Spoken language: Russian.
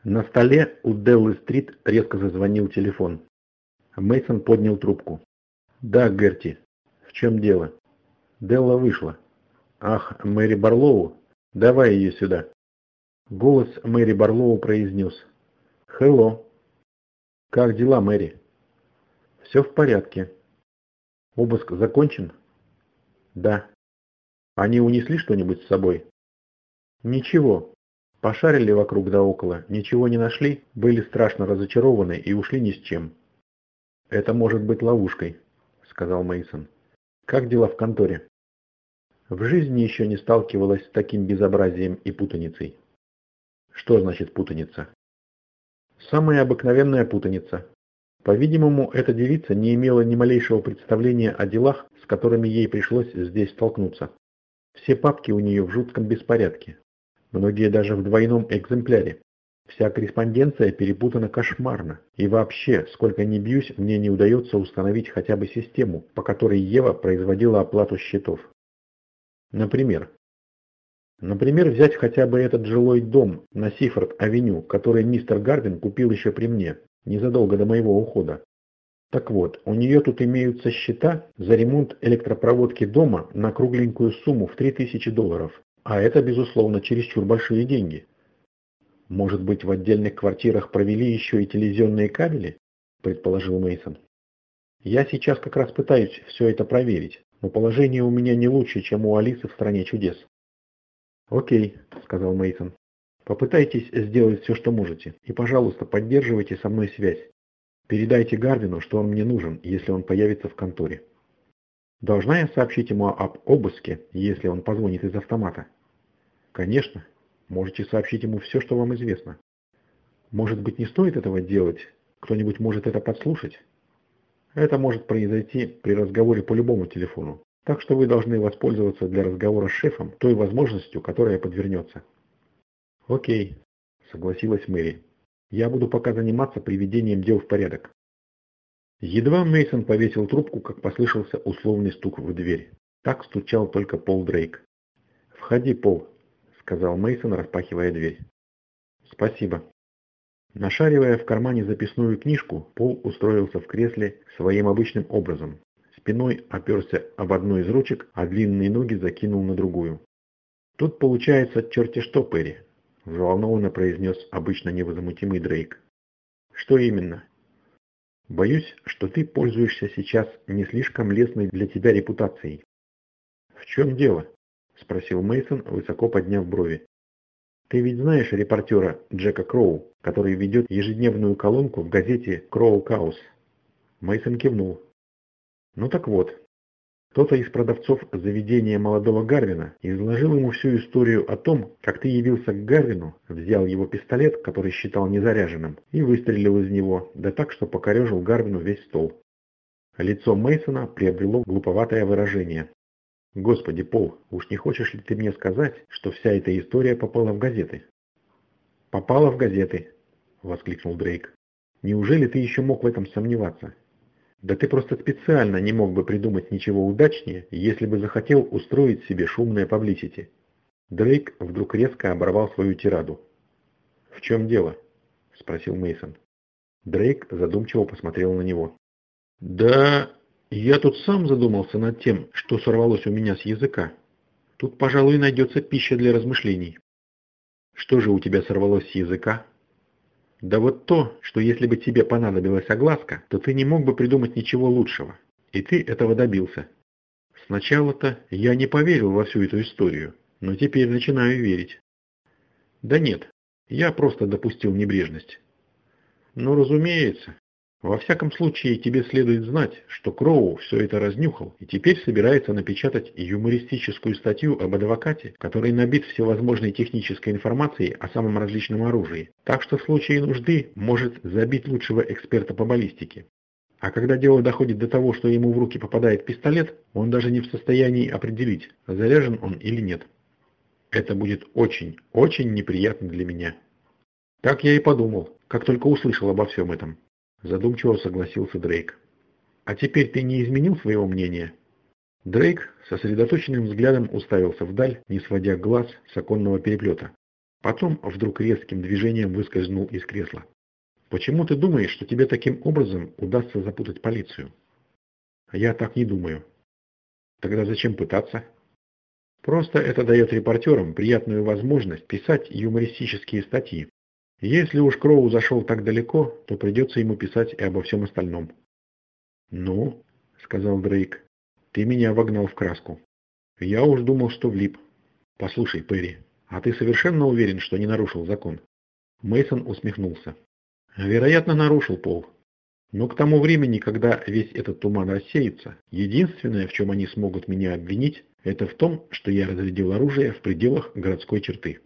На столе у Деллы-стрит резко зазвонил телефон. Мейсон поднял трубку. «Да, Герти. В чем дело?» Делла вышла. «Ах, Мэри Барлоу? Давай ее сюда». Голос Мэри Барлоу произнес. «Хелло». «Как дела, Мэри?» «Все в порядке». «Обыск закончен?» «Да». «Они унесли что-нибудь с собой?» «Ничего. Пошарили вокруг да около, ничего не нашли, были страшно разочарованы и ушли ни с чем». «Это может быть ловушкой», — сказал Мейсон. «Как дела в конторе?» В жизни еще не сталкивалась с таким безобразием и путаницей. Что значит путаница? Самая обыкновенная путаница. По-видимому, эта девица не имела ни малейшего представления о делах, с которыми ей пришлось здесь столкнуться. Все папки у нее в жутком беспорядке. Многие даже в двойном экземпляре. Вся корреспонденция перепутана кошмарно. И вообще, сколько ни бьюсь, мне не удается установить хотя бы систему, по которой Ева производила оплату счетов. Например, взять хотя бы этот жилой дом на Сифорд-авеню, который мистер Гардин купил еще при мне, незадолго до моего ухода. Так вот, у нее тут имеются счета за ремонт электропроводки дома на кругленькую сумму в $3000. А это, безусловно, чересчур большие деньги. Может быть, в отдельных квартирах провели еще и телевизионные кабели? Предположил Мейсон. Я сейчас как раз пытаюсь все это проверить, но положение у меня не лучше, чем у Алисы в «Стране чудес». «Окей», — сказал Мейсон. «Попытайтесь сделать все, что можете, и, пожалуйста, поддерживайте со мной связь. Передайте Гардину, что он мне нужен, если он появится в конторе. Должна я сообщить ему об обыске, если он позвонит из автомата?» «Конечно. Можете сообщить ему все, что вам известно. Может быть, не стоит этого делать? Кто-нибудь может это подслушать?» «Это может произойти при разговоре по любому телефону. Так что вы должны воспользоваться для разговора с шефом той возможностью, которая подвернется». «Окей», — согласилась Мэри. «Я буду пока заниматься приведением дел в порядок». Едва Мейсон повесил трубку, как послышался условный стук в дверь. Так стучал только Пол Дрейк. «Входи, Пол», — сказал Мейсон, распахивая дверь. «Спасибо». Нашаривая в кармане записную книжку, Пол устроился в кресле своим обычным образом. Спиной оперся об одну из ручек, а длинные ноги закинул на другую. «Тут получается черти что, Перри», — взволнованно произнес обычно невозмутимый Дрейк. «Что именно?» «Боюсь, что ты пользуешься сейчас не слишком лестной для тебя репутацией». «В чем дело?» — спросил Мейсон, высоко подняв брови. «Ты ведь знаешь репортера Джека Кроу, который ведет ежедневную колонку в газете «Кроу Каус»?» Мейсон кивнул. «Ну так вот, кто-то из продавцов заведения молодого Гарвина изложил ему всю историю о том, как ты явился к Гарвину, взял его пистолет, который считал незаряженным, и выстрелил из него, да так, что покорежил Гарвину весь стол». Лицо Мейсона приобрело глуповатое выражение. «Господи, Пол, уж не хочешь ли ты мне сказать, что вся эта история попала в газеты?» «Попала в газеты», — воскликнул Дрейк. «Неужели ты еще мог в этом сомневаться? Да ты просто специально не мог бы придумать ничего удачнее, если бы захотел устроить себе шумное паблисити». Дрейк вдруг резко оборвал свою тираду. «В чем дело?» — спросил Мейсон. Дрейк задумчиво посмотрел на него. «Да, я тут сам задумался над тем, что сорвалось у меня с языка. Тут, пожалуй, найдется пища для размышлений». «Что же у тебя сорвалось с языка?» «Да вот то, что если бы тебе понадобилась огласка, то ты не мог бы придумать ничего лучшего. И ты этого добился. Сначала-то я не поверил во всю эту историю, но теперь начинаю верить». «Да нет, я просто допустил небрежность». «Ну, разумеется. Во всяком случае, тебе следует знать, что Кроу все это разнюхал и теперь собирается напечатать юмористическую статью об адвокате, который набит всевозможной технической информацией о самом различном оружии. Так что в случае нужды может забить лучшего эксперта по баллистике. А когда дело доходит до того, что ему в руки попадает пистолет, он даже не в состоянии определить, заряжен он или нет. Это будет очень, очень неприятно для меня». «Так я и подумал, как только услышал обо всем этом», — задумчиво согласился Дрейк. «А теперь ты не изменил своего мнения?» Дрейк сосредоточенным взглядом уставился вдаль, не сводя глаз с оконного переплета. Потом вдруг резким движением выскользнул из кресла. «Почему ты думаешь, что тебе таким образом удастся запутать полицию?» «Я так не думаю». «Тогда зачем пытаться?» «Просто это дает репортерам приятную возможность писать юмористические статьи. Если уж Кроу зашел так далеко, то придется ему писать и обо всем остальном». «Ну», — сказал Дрейк, — «ты меня вогнал в краску. Я уж думал, что влип. Послушай, Перри, а ты совершенно уверен, что не нарушил закон?» Мейсон усмехнулся. «Вероятно, нарушил, Пол. Но к тому времени, когда весь этот туман рассеется, единственное, в чем они смогут меня обвинить, это в том, что я разрядил оружие в пределах городской черты».